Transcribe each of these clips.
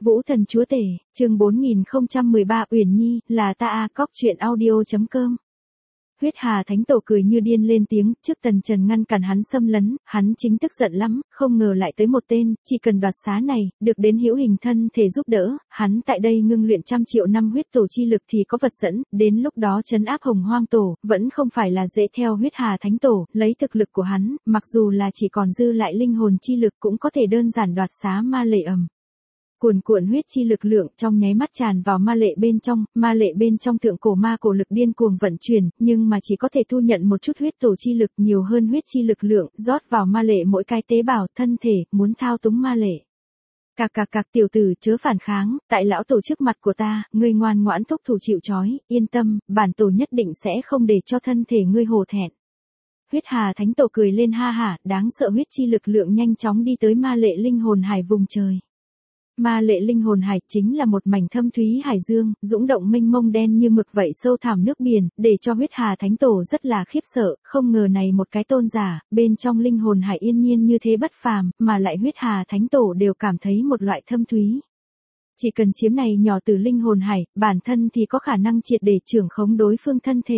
Vũ Thần Chúa Tể, chương 4013 Uyển Nhi, là ta a cóc truyện audio.com. Huyết Hà Thánh Tổ cười như điên lên tiếng, trước Tần Trần ngăn cản hắn xâm lấn, hắn chính tức giận lắm, không ngờ lại tới một tên, chỉ cần đoạt xá này, được đến hữu hình thân thể giúp đỡ, hắn tại đây ngưng luyện 100.000.000 năm huyết tổ chi lực thì có vật dẫn, đến lúc đó trấn áp Hồng Hoang Tổ, vẫn không phải là dễ theo Huyết Hà Thánh Tổ, lấy thực lực của hắn, mặc dù là chỉ còn dư lại linh hồn chi lực cũng có thể đơn giản đoạt xá ma lệ ầm. Cuồn cuộn huyết chi lực lượng trong nháy mắt tràn vào ma lệ bên trong thượng cổ ma cổ lực điên cuồng vận chuyển, nhưng mà chỉ có thể thu nhận một chút huyết tổ chi lực nhiều hơn huyết chi lực lượng, rót vào ma lệ mỗi cái tế bào, thân thể, muốn thao túng ma lệ. Cạc tiểu tử chớ phản kháng, tại lão tổ trước mặt của ta, ngươi ngoan ngoãn thúc thủ chịu trói, yên tâm, bản tổ nhất định sẽ không để cho thân thể ngươi hổ thẹn. Huyết Hà Thánh Tổ cười lên ha hả, đáng sợ huyết chi lực lượng nhanh chóng đi tới ma lệ linh hồn hải vùng trời. Ma lệ linh hồn hải chính là một mảnh thâm thúy hải dương, dũng động mênh mông đen như mực vậy sâu thẳm nước biển, để cho Huyết Hà Thánh Tổ rất là khiếp sợ, không ngờ này một cái tôn giả, bên trong linh hồn hải yên nhiên như thế bất phàm, mà lại Huyết Hà Thánh Tổ đều cảm thấy một loại thâm thúy. Chỉ cần chiếm này nhỏ từ linh hồn hải, bản thân thì có khả năng triệt để trưởng khống đối phương thân thể.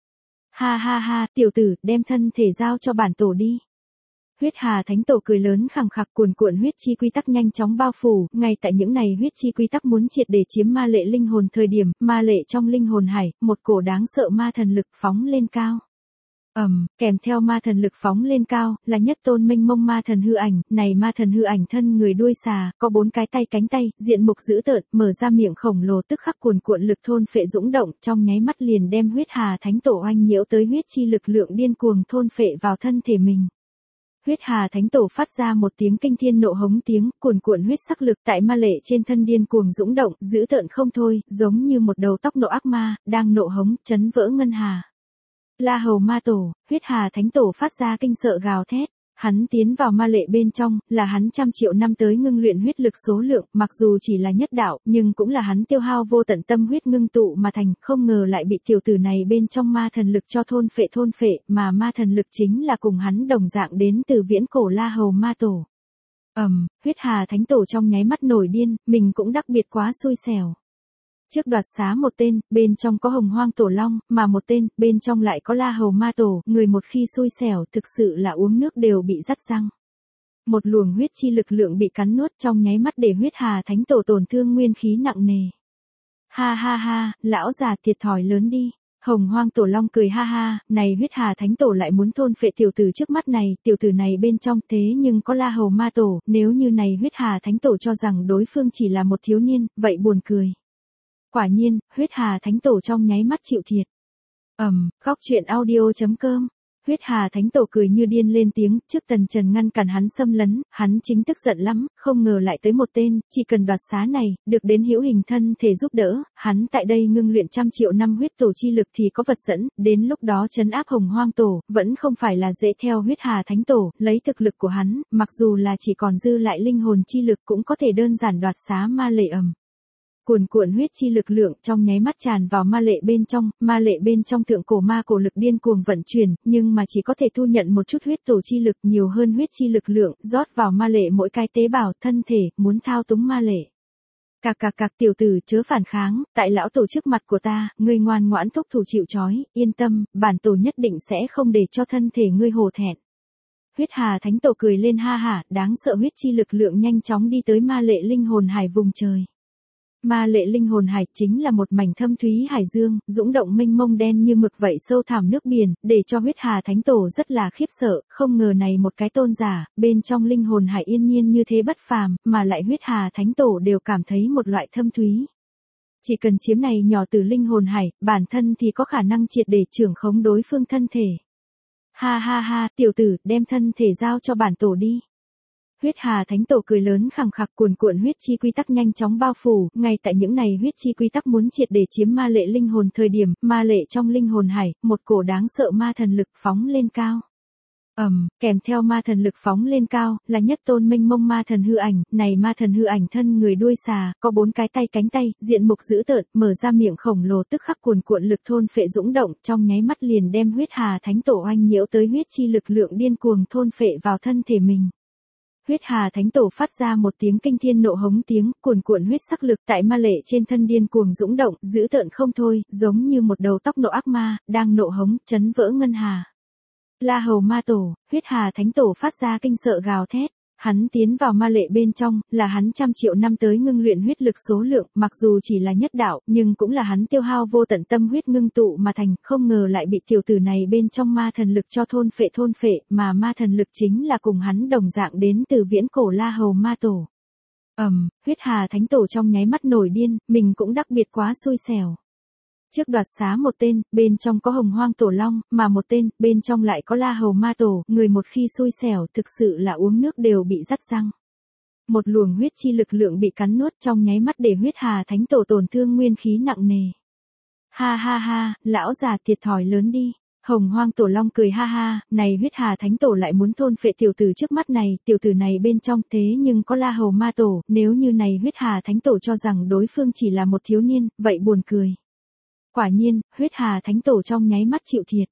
Ha, tiểu tử, đem thân thể giao cho bản tổ đi. Huyết Hà Thánh Tổ cười lớn khẳng khặc, cuồn cuộn huyết chi quy tắc nhanh chóng bao phủ, ngay tại những này huyết chi quy tắc muốn triệt để chiếm ma lệ linh hồn thời điểm, ma lệ trong linh hồn hải, một cổ đáng sợ ma thần lực phóng lên cao. Kèm theo ma thần lực phóng lên cao, là nhất tôn mênh mông ma thần hư ảnh, này ma thần hư ảnh thân người đuôi xà, có 4 cái tay cánh tay, diện mục dữ tợn, mở ra miệng khổng lồ tức khắc cuồn cuộn lực thôn phệ dũng động, trong nháy mắt liền đem Huyết Hà Thánh Tổ oanh nhiễu tới huyết chi lực lượng điên cuồng thôn phệ vào thân thể mình. Huyết Hà Thánh Tổ phát ra một tiếng kinh thiên nộ hống tiếng, cuồn cuộn huyết sắc lực tại ma lệ trên thân điên cuồng dũng động, dữ tợn không thôi, giống như một đầu tóc nộ ác ma, đang nộ hống, chấn vỡ ngân hà. La Hầu Ma Tổ, Huyết Hà Thánh Tổ phát ra kinh sợ gào thét. Hắn tiến vào ma lệ bên trong, là hắn 100.000.000 năm tới ngưng luyện huyết lực số lượng, mặc dù chỉ là nhất đạo, nhưng cũng là hắn tiêu hao vô tận tâm huyết ngưng tụ mà thành, không ngờ lại bị tiểu tử này bên trong ma thần lực cho thôn phệ, mà ma thần lực chính là cùng hắn đồng dạng đến từ viễn cổ La Hầu Ma Tổ. Huyết Hà Thánh Tổ trong nháy mắt nổi điên, mình cũng đặc biệt quá xui xẻo. Trước đoạt xá một tên, bên trong có Hồng Hoang Tổ Long, mà một tên, bên trong lại có La Hầu Ma Tổ, người một khi xui xẻo thực sự là uống nước đều bị rắt răng. Một luồng huyết chi lực lượng bị cắn nuốt trong nháy mắt để Huyết Hà Thánh Tổ tổn thương nguyên khí nặng nề. Ha, lão già thiệt thòi lớn đi. Hồng Hoang Tổ Long cười ha, này Huyết Hà Thánh Tổ lại muốn thôn phệ tiểu tử trước mắt này, tiểu tử này bên trong thế nhưng có La Hầu Ma Tổ, nếu như này Huyết Hà Thánh Tổ cho rằng đối phương chỉ là một thiếu niên, vậy buồn cười. Quả nhiên, Huyết Hà Thánh Tổ trong nháy mắt chịu thiệt. Cóc truyện audio.com. Huyết Hà Thánh Tổ cười như điên lên tiếng, trước Tần Trần ngăn cản hắn xâm lấn, hắn chính tức giận lắm, không ngờ lại tới một tên, chỉ cần đoạt xá này, được đến hữu hình thân thể giúp đỡ, hắn tại đây ngưng luyện 100.000.000 năm huyết tổ chi lực thì có vật dẫn, đến lúc đó trấn áp Hồng Hoang Tổ, vẫn không phải là dễ theo Huyết Hà Thánh Tổ, lấy thực lực của hắn, mặc dù là chỉ còn dư lại linh hồn chi lực cũng có thể đơn giản đoạt xá ma lệ ầm. Cuồn cuộn huyết chi lực lượng trong nháy mắt tràn vào ma lệ bên trong thượng cổ ma cổ lực điên cuồng vận chuyển, nhưng mà chỉ có thể thu nhận một chút huyết tổ chi lực nhiều hơn huyết chi lực lượng, rót vào ma lệ mỗi cái tế bào, thân thể, muốn thao túng ma lệ. Cạc tiểu tử chớ phản kháng, tại lão tổ trước mặt của ta, ngươi ngoan ngoãn thúc thủ chịu trói, yên tâm, bản tổ nhất định sẽ không để cho thân thể ngươi hổ thẹn. Huyết Hà Thánh Tổ cười lên ha hả, đáng sợ huyết chi lực lượng nhanh chóng đi tới ma lệ linh hồn hải vùng trời. Ma lệ linh hồn hải chính là một mảnh thâm thúy hải dương, dũng động mênh mông đen như mực vậy sâu thẳm nước biển, để cho Huyết Hà Thánh Tổ rất là khiếp sợ, không ngờ này một cái tôn giả, bên trong linh hồn hải yên nhiên như thế bất phàm, mà lại Huyết Hà Thánh Tổ đều cảm thấy một loại thâm thúy. Chỉ cần chiếm này nhỏ từ linh hồn hải, bản thân thì có khả năng triệt để trưởng khống đối phương thân thể. Ha, tiểu tử, đem thân thể giao cho bản tổ đi. Huyết Hà Thánh Tổ cười lớn khẳng khặc, cuồn cuộn huyết chi quy tắc nhanh chóng bao phủ, ngay tại những này huyết chi quy tắc muốn triệt để chiếm ma lệ linh hồn thời điểm, ma lệ trong linh hồn hải, một cổ đáng sợ ma thần lực phóng lên cao. Kèm theo ma thần lực phóng lên cao, là nhất tôn mênh mông ma thần hư ảnh, này ma thần hư ảnh thân người đuôi xà, có 4 cái tay cánh tay, diện mục dữ tợn, mở ra miệng khổng lồ tức khắc cuồn cuộn lực thôn phệ dũng động, trong nháy mắt liền đem Huyết Hà Thánh Tổ oanh nhiễu tới huyết chi lực lượng điên cuồng thôn phệ vào thân thể mình. Huyết Hà Thánh Tổ phát ra một tiếng kinh thiên nộ hống tiếng, cuồn cuộn huyết sắc lực tại ma lệ trên thân điên cuồng dũng động, dữ tợn không thôi, giống như một đầu tóc nộ ác ma, đang nộ hống, chấn vỡ ngân hà. La Hầu Ma Tổ, Huyết Hà Thánh Tổ phát ra kinh sợ gào thét. Hắn tiến vào ma lệ bên trong, là hắn trăm triệu năm tới ngưng luyện huyết lực số lượng, mặc dù chỉ là nhất đạo, nhưng cũng là hắn tiêu hao vô tận tâm huyết ngưng tụ mà thành, không ngờ lại bị tiểu tử này bên trong ma thần lực cho thôn phệ, mà ma thần lực chính là cùng hắn đồng dạng đến từ viễn cổ La Hầu Ma Tổ. Huyết Hà Thánh Tổ trong nháy mắt nổi điên, mình cũng đặc biệt quá xui xẻo. Trước đoạt xá một tên, bên trong có Hồng Hoang Tổ Long, mà một tên, bên trong lại có La Hầu Ma Tổ, người một khi xui xẻo thực sự là uống nước đều bị rắt răng. Một luồng huyết chi lực lượng bị cắn nuốt trong nháy mắt để Huyết Hà Thánh Tổ tổn thương nguyên khí nặng nề. Ha ha ha, lão già thiệt thòi lớn đi. Hồng Hoang Tổ Long cười ha ha, này Huyết Hà Thánh Tổ lại muốn thôn phệ tiểu tử trước mắt này, tiểu tử này bên trong thế nhưng có La Hầu Ma Tổ, nếu như này Huyết Hà Thánh Tổ cho rằng đối phương chỉ là một thiếu niên, vậy buồn cười. Quả nhiên, Huyết Hà Thánh Tổ trong nháy mắt chịu thiệt.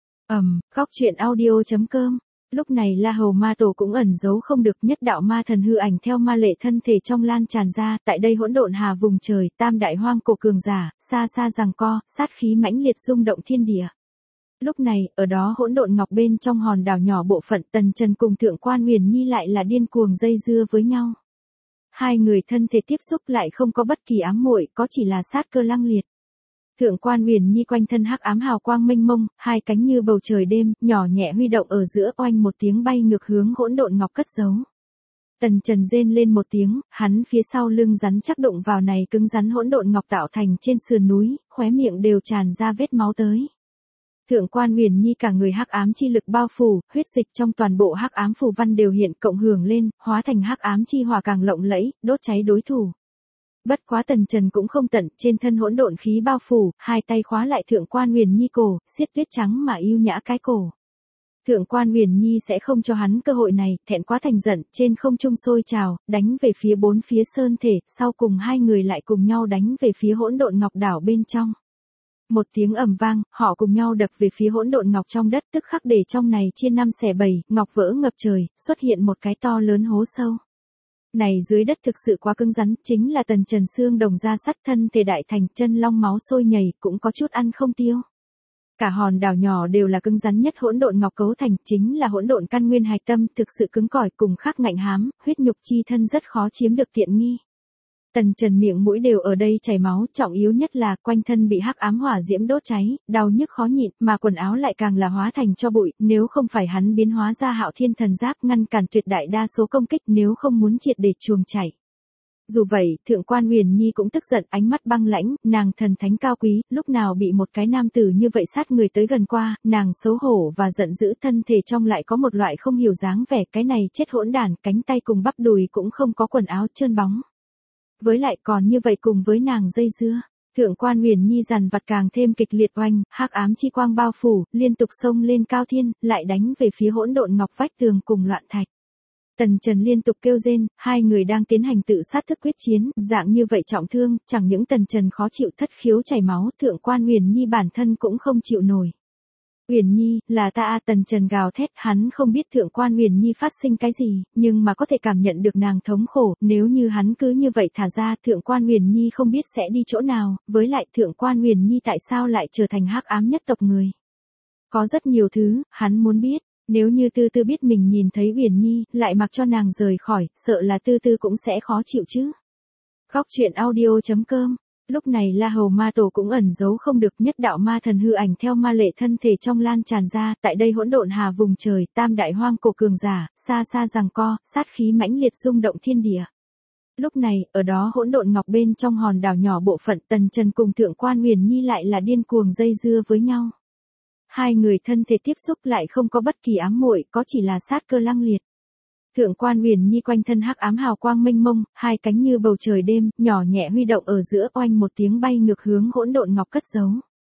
Góc truyện audio.com. Lúc này La Hầu Ma Tổ cũng ẩn giấu không được, nhất đạo ma thần hư ảnh theo ma lệ thân thể trong lan tràn ra, tại đây hỗn độn hà vùng trời, tam đại hoang cổ cường giả, xa xa giằng co, sát khí mãnh liệt rung động thiên địa. Lúc này, ở đó hỗn độn ngọc bên trong hòn đảo nhỏ bộ phận Tần Trần cùng Thượng Quan Huyền Nhi lại là điên cuồng dây dưa với nhau. Hai người thân thể tiếp xúc lại không có bất kỳ ám muội, có chỉ là sát cơ lăng liệt. Thượng Quan Huyền Nhi quanh thân hắc ám hào quang mênh mông, hai cánh như bầu trời đêm, nhỏ nhẹ huy động ở giữa, oanh một tiếng bay ngược hướng hỗn độn ngọc cất giấu. Tần Trần rên lên một tiếng, hắn phía sau lưng rắn chắc đụng vào này cứng rắn hỗn độn ngọc tạo thành trên sườn núi, khóe miệng đều tràn ra vết máu tới. Thượng Quan Huyền Nhi cả người hắc ám chi lực bao phủ, huyết dịch trong toàn bộ hắc ám phù văn đều hiện cộng hưởng lên, hóa thành hắc ám chi hỏa càng lộng lẫy, đốt cháy đối thủ. Bất quá Tần Trần cũng không tận, trên thân hỗn độn khí bao phủ, hai tay khóa lại Thượng Quan Huyền Nhi cổ, siết tuyết trắng mà yêu nhã cái cổ. Thượng Quan Huyền Nhi sẽ không cho hắn cơ hội này, thẹn quá thành giận, trên không trung sôi trào, đánh về phía bốn phía sơn thể, sau cùng hai người lại cùng nhau đánh về phía hỗn độn ngọc đảo bên trong. Một tiếng ầm vang, họ cùng nhau đập về phía hỗn độn ngọc trong đất, tức khắc để trong này chia năm xẻ bảy, ngọc vỡ ngập trời, xuất hiện một cái to lớn hố sâu. Này dưới đất thực sự quá cứng rắn, chính là Tần Trần xương đồng da sắt, thân thể đại thành, chân long máu sôi nhảy, cũng có chút ăn không tiêu. Cả hòn đảo nhỏ đều là cứng rắn nhất hỗn độn ngọc cấu thành, chính là hỗn độn căn nguyên hạch tâm, thực sự cứng cỏi, cùng khắc ngạnh hám, huyết nhục chi thân rất khó chiếm được tiện nghi. Tần Trần miệng mũi đều ở đây chảy máu, trọng yếu nhất là quanh thân bị hắc ám hỏa diễm đốt cháy, đau nhức khó nhịn, mà quần áo lại càng là hóa thành tro bụi, nếu không phải hắn biến hóa ra Hạo Thiên thần giáp ngăn cản tuyệt đại đa số công kích, nếu không muốn triệt để chuồng chảy. Dù vậy, Thượng Quan Huyền Nhi cũng tức giận, ánh mắt băng lãnh, nàng thần thánh cao quý, lúc nào bị một cái nam tử như vậy sát người tới gần qua, nàng xấu hổ và giận dữ, thân thể trong lại có một loại không hiểu dáng vẻ, cái này chết hỗn đản, cánh tay cùng bắp đùi cũng không có quần áo trơn bóng. Với lại còn như vậy cùng với nàng dây dưa, Thượng Quan Huyền Nhi dằn vặt càng thêm kịch liệt oanh, hắc ám chi quang bao phủ, liên tục xông lên cao thiên, lại đánh về phía hỗn độn ngọc vách tường cùng loạn thạch. Tần Trần liên tục kêu rên, hai người đang tiến hành tự sát thức quyết chiến, dạng như vậy trọng thương, chẳng những Tần Trần khó chịu thất khiếu chảy máu, Thượng Quan Huyền Nhi bản thân cũng không chịu nổi. Huyền Nhi, là ta. Tần Trần gào thét, hắn không biết Thượng Quan Huyền Nhi phát sinh cái gì, nhưng mà có thể cảm nhận được nàng thống khổ, nếu như hắn cứ như vậy thả ra, Thượng Quan Huyền Nhi không biết sẽ đi chỗ nào, với lại Thượng Quan Huyền Nhi tại sao lại trở thành hắc ám nhất tộc người. Có rất nhiều thứ, hắn muốn biết, nếu như Tư Tư biết mình nhìn thấy Huyền Nhi, lại mặc cho nàng rời khỏi, sợ là Tư Tư cũng sẽ khó chịu chứ. Góc truyện audio.com. Lúc này La Hầu Ma Tổ cũng ẩn giấu không được, nhất đạo ma thần hư ảnh theo ma lệ thân thể trong lan tràn ra, tại đây hỗn độn hà vùng trời, tam đại hoang cổ cường giả, xa xa giằng co, sát khí mãnh liệt rung động thiên địa. Lúc này, ở đó hỗn độn ngọc bên trong hòn đảo nhỏ bộ phận Tần Trần cùng Thượng Quan Huyền Nhi lại là điên cuồng dây dưa với nhau. Hai người thân thể tiếp xúc lại không có bất kỳ ám muội, có chỉ là sát cơ lăng liệt. Thượng Quan Huyền Nhi quanh thân hắc ám hào quang mênh mông, hai cánh như bầu trời đêm, nhỏ nhẹ huy động ở giữa, oanh một tiếng bay ngược hướng hỗn độn ngọc cất giấu.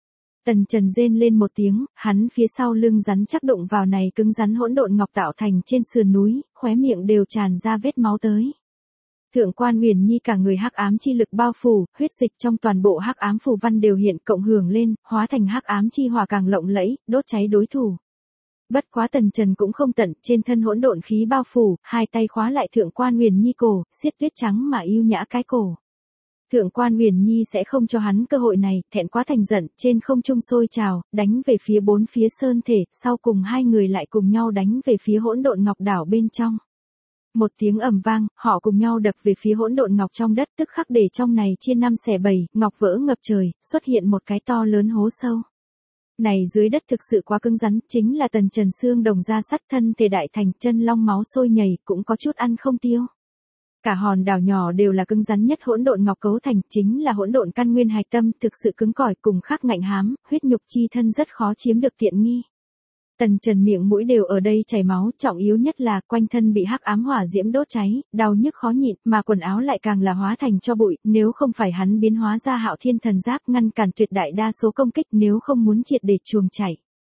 Tần Trần rên lên một tiếng, hắn phía sau lưng rắn chắc đụng vào này cứng rắn hỗn độn ngọc tạo thành trên sườn núi, khóe miệng đều tràn ra vết máu tới. Thượng Quan Huyền Nhi cả người hắc ám chi lực bao phủ, huyết dịch trong toàn bộ hắc ám phù văn đều hiện cộng hưởng lên, hóa thành hắc ám chi hỏa càng lộng lẫy, đốt cháy đối thủ. Bất quá Tần Trần cũng không tận, trên thân hỗn độn khí bao phủ, hai tay khóa lại Thượng Quan Huyền Nhi cổ, siết tuyết trắng mà yêu nhã cái cổ. Thượng Quan Huyền Nhi sẽ không cho hắn cơ hội này, thẹn quá thành giận, trên không trung sôi trào, đánh về phía bốn phía sơn thể, sau cùng hai người lại cùng nhau đánh về phía hỗn độn ngọc đảo bên trong. Một tiếng ầm vang, họ cùng nhau đập về phía hỗn độn ngọc trong đất, tức khắc để trong này chia năm xẻ bảy, ngọc vỡ ngập trời, xuất hiện một cái to lớn hố sâu. Này dưới đất thực sự quá cứng rắn, chính là Tần Trần xương đồng da sắt, thân thể đại thành, chân long máu sôi nhảy, cũng có chút ăn không tiêu. Cả hòn đảo nhỏ đều là cứng rắn nhất hỗn độn ngọc cấu thành, chính là hỗn độn căn nguyên hạch tâm, thực sự cứng cỏi, cùng khắc ngạnh hám, huyết nhục chi thân rất khó chiếm được tiện nghi. Tần Trần miệng mũi đều ở đây chảy máu, trọng yếu nhất là quanh thân bị hắc ám hỏa diễm đốt cháy, đau nhức khó nhịn, mà quần áo lại càng là hóa thành tro bụi, nếu không phải hắn biến hóa ra Hạo Thiên thần giáp ngăn cản tuyệt đại đa số công kích, nếu không muốn triệt để chuồng chảy.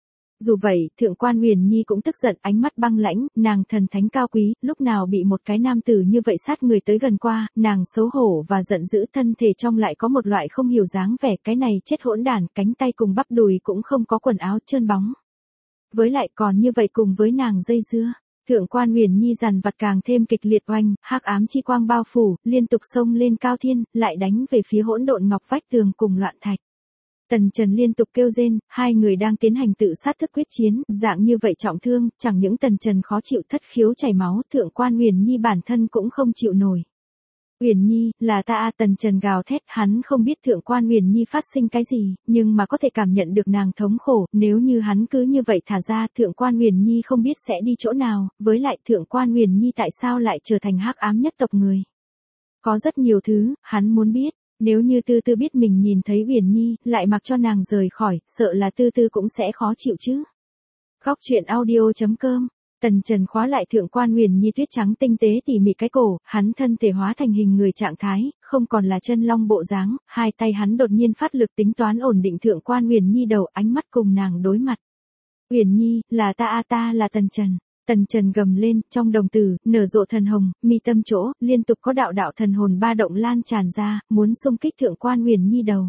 Dù vậy, Thượng Quan Huyền Nhi cũng tức giận, ánh mắt băng lãnh, nàng thần thánh cao quý, lúc nào bị một cái nam tử như vậy sát người tới gần qua, nàng xấu hổ và giận dữ, thân thể trong lại có một loại không hiểu dáng vẻ, cái này chết hỗn đản, cánh tay cùng bắp đùi cũng không có quần áo trơn bóng. Với lại còn như vậy cùng với nàng dây dưa, Thượng Quan Huyền Nhi dằn vặt càng thêm kịch liệt oanh, hắc ám chi quang bao phủ, liên tục xông lên cao thiên, lại đánh về phía hỗn độn ngọc vách tường cùng loạn thạch. Tần Trần liên tục kêu rên, hai người đang tiến hành tự sát thức quyết chiến, dạng như vậy trọng thương, chẳng những Tần Trần khó chịu thất khiếu chảy máu, Thượng Quan Huyền Nhi bản thân cũng không chịu nổi. Huyền Nhi, là ta a, Tần Trần gào thét, hắn không biết Thượng Quan Huyền Nhi phát sinh cái gì, nhưng mà có thể cảm nhận được nàng thống khổ, nếu như hắn cứ như vậy thả ra, Thượng Quan Huyền Nhi không biết sẽ đi chỗ nào, với lại Thượng Quan Huyền Nhi tại sao lại trở thành hắc ám nhất tộc người. Có rất nhiều thứ, hắn muốn biết. Nếu như Tư Tư biết mình nhìn thấy Huyền Nhi, lại mặc cho nàng rời khỏi, sợ là Tư Tư cũng sẽ khó chịu chứ. Góc truyện audio.com. Tần Trần khóa lại Thượng Quan Huyền Nhi tuyết trắng tinh tế tỉ mỉ cái cổ, hắn thân thể hóa thành hình người trạng thái, không còn là chân long bộ dáng, hai tay hắn đột nhiên phát lực tính toán ổn định Thượng Quan Huyền Nhi đầu, ánh mắt cùng nàng đối mặt. Huyền Nhi, là ta a, ta là Tần Trần. Tần Trần gầm lên, trong đồng tử, nở rộ thần hồng, mi tâm chỗ, liên tục có đạo đạo thần hồn ba động lan tràn ra, muốn xung kích Thượng Quan Huyền Nhi đầu.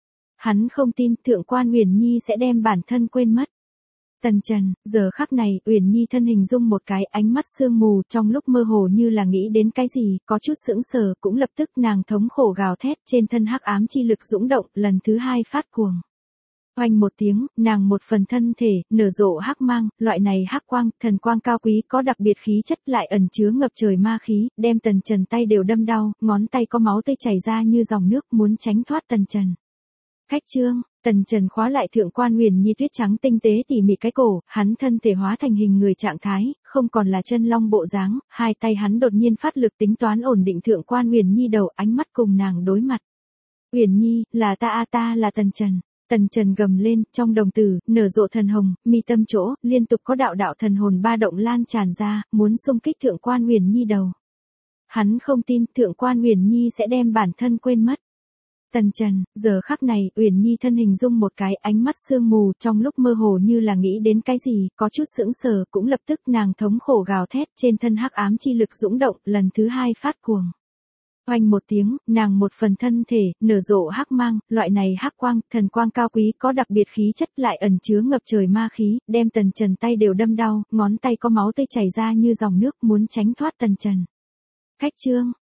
Hắn không tin Thượng Quan Huyền Nhi sẽ đem bản thân quên mất. Tần Trần, giờ khắc này, Huyền Nhi thân hình dung một cái, ánh mắt sương mù, trong lúc mơ hồ như là nghĩ đến cái gì, có chút sững sờ, cũng lập tức nàng thống khổ gào thét, trên thân hắc ám chi lực dũng động, lần thứ hai phát cuồng. Oanh một tiếng, nàng một phần thân thể, nở rộ hắc mang, loại này hắc quang, thần quang cao quý có đặc biệt khí chất lại ẩn chứa ngập trời ma khí, đem Tần Trần tay đều đâm đau, ngón tay có máu tươi chảy ra như dòng nước muốn tránh thoát Tần Trần. Cách chương, Tần Trần khóa lại Thượng Quan Huyền Nhi tuyết trắng tinh tế tỉ mỉ cái cổ, hắn thân thể hóa thành hình người trạng thái, không còn là chân long bộ dáng, hai tay hắn đột nhiên phát lực tính toán ổn định Thượng Quan Huyền Nhi đầu, ánh mắt cùng nàng đối mặt. Huyền Nhi, là ta a, ta là Tần Trần. Tần Trần gầm lên, trong đồng tử, nở rộ thần hồng, mi tâm chỗ, liên tục có đạo đạo thần hồn ba động lan tràn ra, muốn xung kích Thượng Quan Huyền Nhi đầu. Hắn không tin Thượng Quan Huyền Nhi sẽ đem bản thân quên mất. Tần Trần, giờ khắc này, Huyền Nhi thân hình dung một cái, ánh mắt sương mù, trong lúc mơ hồ như là nghĩ đến cái gì, có chút sững sờ, cũng lập tức nàng thống khổ gào thét, trên thân hắc ám chi lực dũng động, lần thứ hai phát cuồng. Oanh một tiếng, nàng một phần thân thể, nở rộ hắc mang, loại này hắc quang, thần quang cao quý có đặc biệt khí chất lại ẩn chứa ngập trời ma khí, đem Tần Trần tay đều đâm đau, ngón tay có máu tươi chảy ra như dòng nước muốn tránh thoát Tần Trần. Cách chương,